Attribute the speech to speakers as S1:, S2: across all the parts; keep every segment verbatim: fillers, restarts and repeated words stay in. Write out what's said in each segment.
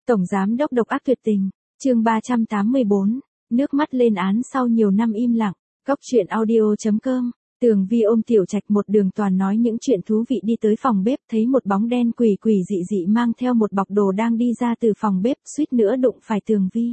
S1: Tổng giám đốc độc ác tuyệt tình, chương ba trăm tám mươi bốn, nước mắt lên án sau nhiều năm im lặng, Cóc truyện audio chấm com. Tường Vi ôm Tiểu Trạch một đường toàn nói những chuyện thú vị đi tới phòng bếp, thấy một bóng đen quỷ quỷ dị dị mang theo một bọc đồ đang đi ra từ phòng bếp, suýt nữa đụng phải Tường Vi.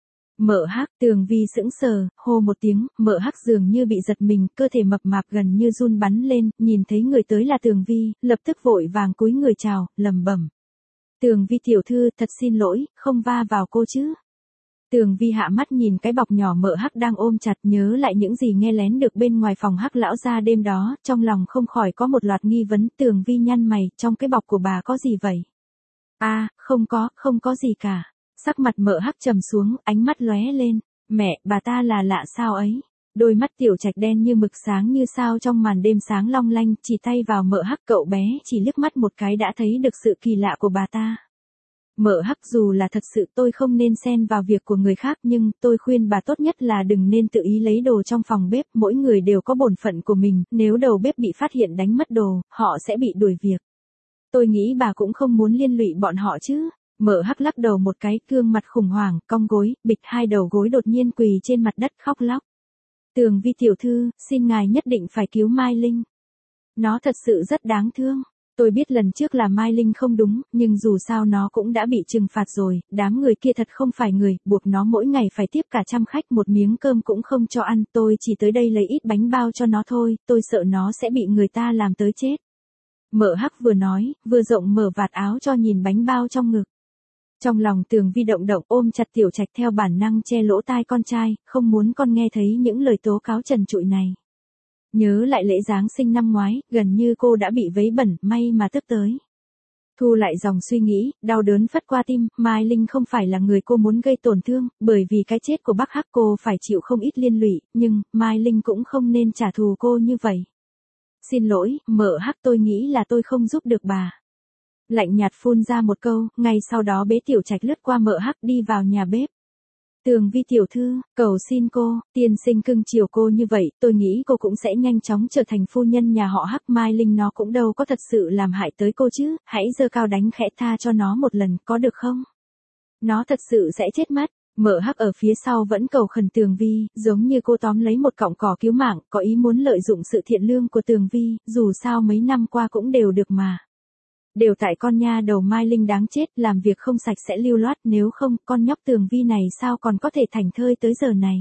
S1: Mợ Hắc, Tường Vi sững sờ, hô một tiếng, Mợ Hắc dường như bị giật mình, cơ thể mập mạp gần như run bắn lên, nhìn thấy người tới là Tường Vi, lập tức vội vàng cúi người chào, lẩm bẩm. Tường Vi tiểu thư, thật xin lỗi, không va vào cô chứ. Tường Vi hạ mắt nhìn cái bọc nhỏ Mợ Hắc đang ôm chặt, nhớ lại những gì nghe lén được bên ngoài phòng Hắc lão gia đêm đó, trong lòng không khỏi có một loạt nghi vấn. Tường Vi nhăn mày, trong cái bọc của bà có gì vậy? A, à, không có, không có gì cả. Sắc mặt Mợ Hắc trầm xuống, ánh mắt lóe lên, mẹ, bà ta là lạ sao ấy? Đôi mắt Tiểu Trạch đen như mực sáng như sao trong màn đêm sáng long lanh, chỉ tay vào Mợ Hắc, cậu bé chỉ liếc mắt một cái đã thấy được sự kỳ lạ của bà ta. Mợ Hắc, dù là thật sự tôi không nên xen vào việc của người khác, nhưng tôi khuyên bà tốt nhất là đừng nên tự ý lấy đồ trong phòng bếp, mỗi người đều có bổn phận của mình, nếu đầu bếp bị phát hiện đánh mất đồ, họ sẽ bị đuổi việc. Tôi nghĩ bà cũng không muốn liên lụy bọn họ chứ. Mợ Hắc lắc đầu một cái, gương mặt khủng hoảng, cong gối, bịch hai đầu gối đột nhiên quỳ trên mặt đất khóc lóc. Tường Vi tiểu thư, xin ngài nhất định phải cứu Mai Linh. Nó thật sự rất đáng thương. Tôi biết lần trước là Mai Linh không đúng, nhưng dù sao nó cũng đã bị trừng phạt rồi, đám người kia thật không phải người, buộc nó mỗi ngày phải tiếp cả trăm khách, một miếng cơm cũng không cho ăn, tôi chỉ tới đây lấy ít bánh bao cho nó thôi, tôi sợ nó sẽ bị người ta làm tới chết. Mợ Hắc vừa nói, vừa rộng mở vạt áo cho nhìn bánh bao trong ngực. Trong lòng Tường Vi động động, ôm chặt Tiểu Trạch theo bản năng che lỗ tai con trai, không muốn con nghe thấy những lời tố cáo trần trụi này. Nhớ lại lễ Giáng sinh năm ngoái, gần như cô đã bị vấy bẩn, may mà tức tới. Thu lại dòng suy nghĩ, đau đớn phất qua tim, Mai Linh không phải là người cô muốn gây tổn thương, bởi vì cái chết của bác Hắc cô phải chịu không ít liên lụy, nhưng Mai Linh cũng không nên trả thù cô như vậy. Xin lỗi, Mợ Hắc, tôi nghĩ là tôi không giúp được bà. Lạnh nhạt phun ra một câu, ngay sau đó bế Tiểu Trạch lướt qua Mợ Hắc đi vào nhà bếp. Tường Vi tiểu thư, cầu xin cô, tiên sinh cưng chiều cô như vậy, tôi nghĩ cô cũng sẽ nhanh chóng trở thành phu nhân nhà họ Hắc. Mai Linh nó cũng đâu có thật sự làm hại tới cô chứ, hãy giơ cao đánh khẽ tha cho nó một lần, có được không? Nó thật sự sẽ chết mất. Mợ Hắc ở phía sau vẫn cầu khẩn Tường Vi, giống như cô tóm lấy một cọng cỏ cứu mạng, có ý muốn lợi dụng sự thiện lương của Tường Vi, dù sao mấy năm qua cũng đều được mà. Đều tại con nha đầu Mai Linh đáng chết, làm việc không sạch sẽ lưu loát, nếu không, con nhóc Tường Vi này sao còn có thể thành thơi tới giờ này.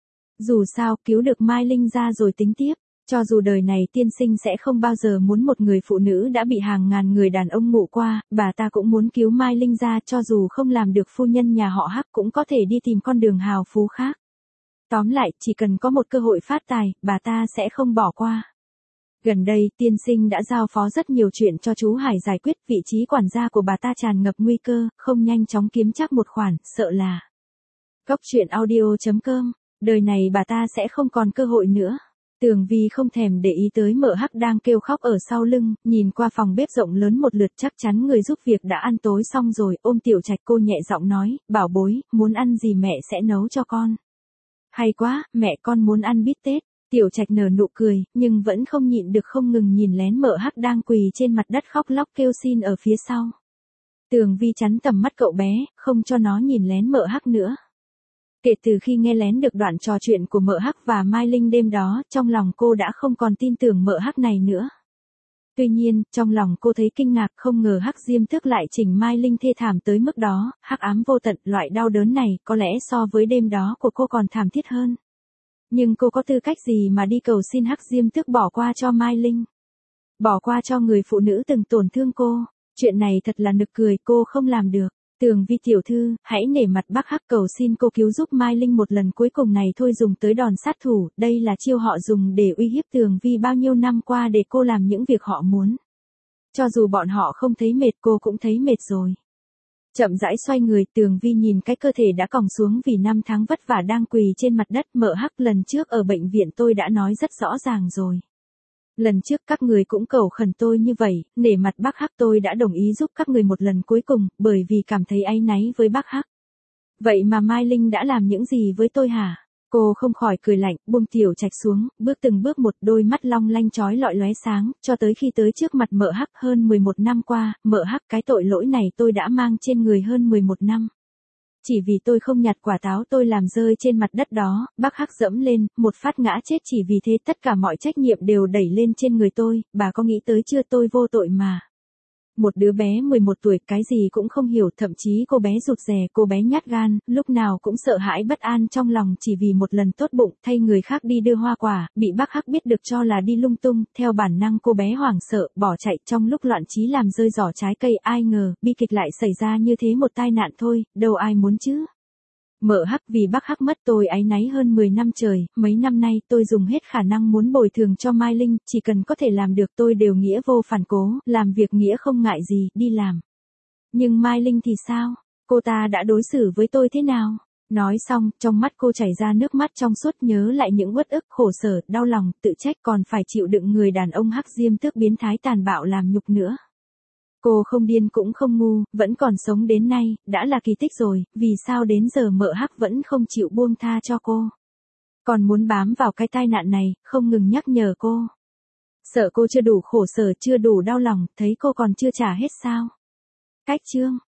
S1: Dù sao, cứu được Mai Linh ra rồi tính tiếp, cho dù đời này tiên sinh sẽ không bao giờ muốn một người phụ nữ đã bị hàng ngàn người đàn ông ngủ qua, bà ta cũng muốn cứu Mai Linh ra, cho dù không làm được phu nhân nhà họ Hắc cũng có thể đi tìm con đường hào phú khác. Tóm lại, chỉ cần có một cơ hội phát tài, bà ta sẽ không bỏ qua. Gần đây, tiên sinh đã giao phó rất nhiều chuyện cho chú Hải giải quyết, vị trí quản gia của bà ta tràn ngập nguy cơ, không nhanh chóng kiếm chắc một khoản, sợ là. Cóc truyện audio chấm com, đời này bà ta sẽ không còn cơ hội nữa. Tường Vi không thèm để ý tới Mợ Hắc đang kêu khóc ở sau lưng, nhìn qua phòng bếp rộng lớn một lượt, chắc chắn người giúp việc đã ăn tối xong rồi, ôm Tiểu Trạch cô nhẹ giọng nói, bảo bối, muốn ăn gì mẹ sẽ nấu cho con. Hay quá, mẹ con muốn ăn bít tết. Tiểu Trạch nở nụ cười, nhưng vẫn không nhịn được không ngừng nhìn lén Mợ Hắc đang quỳ trên mặt đất khóc lóc kêu xin ở phía sau. Tường Vi chắn tầm mắt cậu bé, không cho nó nhìn lén Mợ Hắc nữa. Kể từ khi nghe lén được đoạn trò chuyện của Mợ Hắc và Mai Linh đêm đó, trong lòng cô đã không còn tin tưởng Mợ Hắc này nữa. Tuy nhiên, trong lòng cô thấy kinh ngạc, không ngờ Hắc Diêm Tước lại chỉnh Mai Linh thê thảm tới mức đó, hắc ám vô tận, loại đau đớn này có lẽ so với đêm đó của cô còn thảm thiết hơn. Nhưng cô có tư cách gì mà đi cầu xin Hắc Diêm Tước bỏ qua cho Mai Linh? Bỏ qua cho người phụ nữ từng tổn thương cô? Chuyện này thật là nực cười, cô không làm được. Tường Vi tiểu thư, hãy nể mặt bác Hắc cầu xin cô cứu giúp Mai Linh một lần cuối cùng này thôi, dùng tới đòn sát thủ, đây là chiêu họ dùng để uy hiếp Tường Vi bao nhiêu năm qua để cô làm những việc họ muốn. Cho dù bọn họ không thấy mệt, cô cũng thấy mệt rồi. Chậm rãi xoay người, Tường Vi nhìn cái cơ thể đã còng xuống vì năm tháng vất vả đang quỳ trên mặt đất. Mợ Hắc, lần trước ở bệnh viện tôi đã nói rất rõ ràng rồi. Lần trước các người cũng cầu khẩn tôi như vậy, nể mặt bác Hắc tôi đã đồng ý giúp các người một lần cuối cùng, bởi vì cảm thấy áy náy với bác Hắc. Vậy mà Mai Linh đã làm những gì với tôi hả? Cô không khỏi cười lạnh, buông Tiểu Trạch xuống, bước từng bước một, đôi mắt long lanh chói lọi lóe sáng, cho tới khi tới trước mặt Mợ Hắc. Hơn mười một năm qua, Mợ Hắc, cái tội lỗi này tôi đã mang trên người hơn mười một năm. Chỉ vì tôi không nhặt quả táo tôi làm rơi trên mặt đất đó, bác Hắc dẫm lên, một phát ngã chết, chỉ vì thế tất cả mọi trách nhiệm đều đẩy lên trên người tôi, bà có nghĩ tới chưa, tôi vô tội mà. Một đứa bé mười một tuổi cái gì cũng không hiểu, thậm chí cô bé rụt rè, cô bé nhát gan, lúc nào cũng sợ hãi bất an trong lòng, chỉ vì một lần tốt bụng thay người khác đi đưa hoa quả, bị bác Hắc biết được cho là đi lung tung, theo bản năng cô bé hoảng sợ, bỏ chạy, trong lúc loạn trí làm rơi giỏ trái cây, ai ngờ, bi kịch lại xảy ra như thế, một tai nạn thôi, đâu ai muốn chứ. Mợ Hắc, vì bác Hắc mất tôi áy náy hơn mười năm trời, mấy năm nay tôi dùng hết khả năng muốn bồi thường cho Mai Linh, chỉ cần có thể làm được tôi đều nghĩa vô phản cố, làm việc nghĩa không ngại gì, đi làm. Nhưng Mai Linh thì sao? Cô ta đã đối xử với tôi thế nào? Nói xong, trong mắt cô chảy ra nước mắt trong suốt, nhớ lại những uất ức, khổ sở, đau lòng, tự trách, còn phải chịu đựng người đàn ông Hắc Diêm Tước biến thái tàn bạo làm nhục nữa. Cô không điên cũng không ngu, vẫn còn sống đến nay, đã là kỳ tích rồi, vì sao đến giờ Mợ Hắc vẫn không chịu buông tha cho cô. Còn muốn bám vào cái tai nạn này, không ngừng nhắc nhở cô. Sợ cô chưa đủ khổ sở, chưa đủ đau lòng, thấy cô còn chưa trả hết sao. Cách chương